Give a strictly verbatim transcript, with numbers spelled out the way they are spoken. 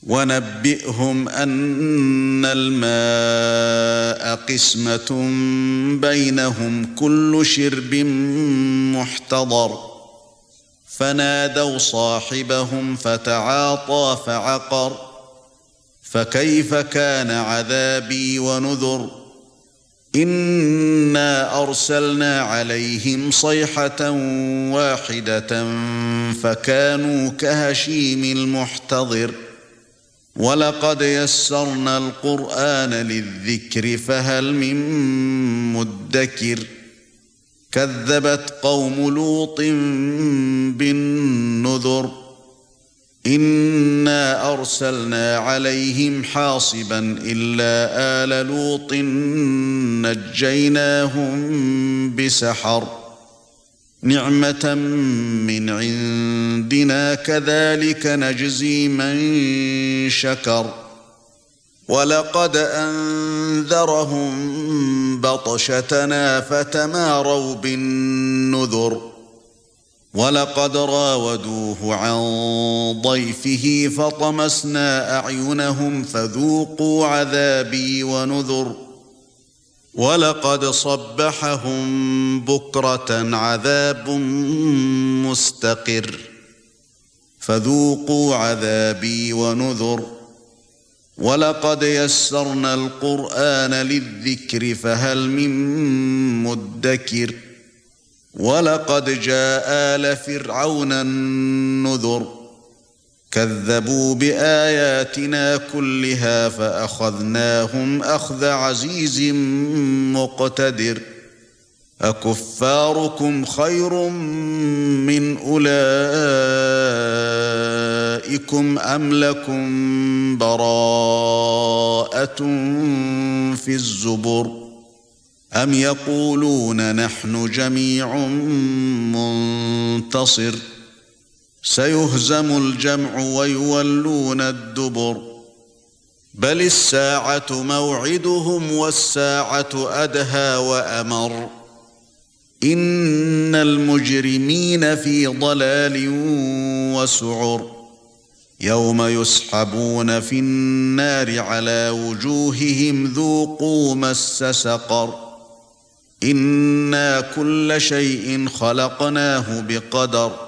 ونبئهم أن الماء قسمة بينهم كل شرب محتضر فنادوا صاحبهم فتعاطى فعقر فكيف كان عذابي ونذر إنا أرسلنا عليهم صيحة واحدة فكانوا كهشيم المحتضر ولقد يسرنا القرآن للذكر فهل من مدكر كذبت قوم لوط بالنذر إنا أرسلنا عليهم حاصبا إلا آل لوط نجيناهم بسحر نعمة من عندنا كذلك نجزي من شكر ولقد أنذرهم بطشتنا فتماروا بالنذر ولقد راودوه عن ضيفه فطمسنا أعينهم فذوقوا عذابي ونذر ولقد صبحهم بكرة عذاب مستقر فذوقوا عذابي ونذر ولقد يسرنا القرآن للذكر فهل من مدكر ولقد جاء آل فرعون النذر كذبوا بآياتنا كلها فأخذناهم أخذ عزيز مقتدر أكفاركم خير من أولئكم أم لكم براءة في الزبر أم يقولون نحن جميع منتصر سيهزم الجمع ويولون الدبر بل الساعة موعدهم والساعة أدهى وأمر إن المجرمين في ضلال وسعر يوم يسحبون في النار على وجوههم ذوقوا مس سقر إنا كل شيء خلقناه بقدر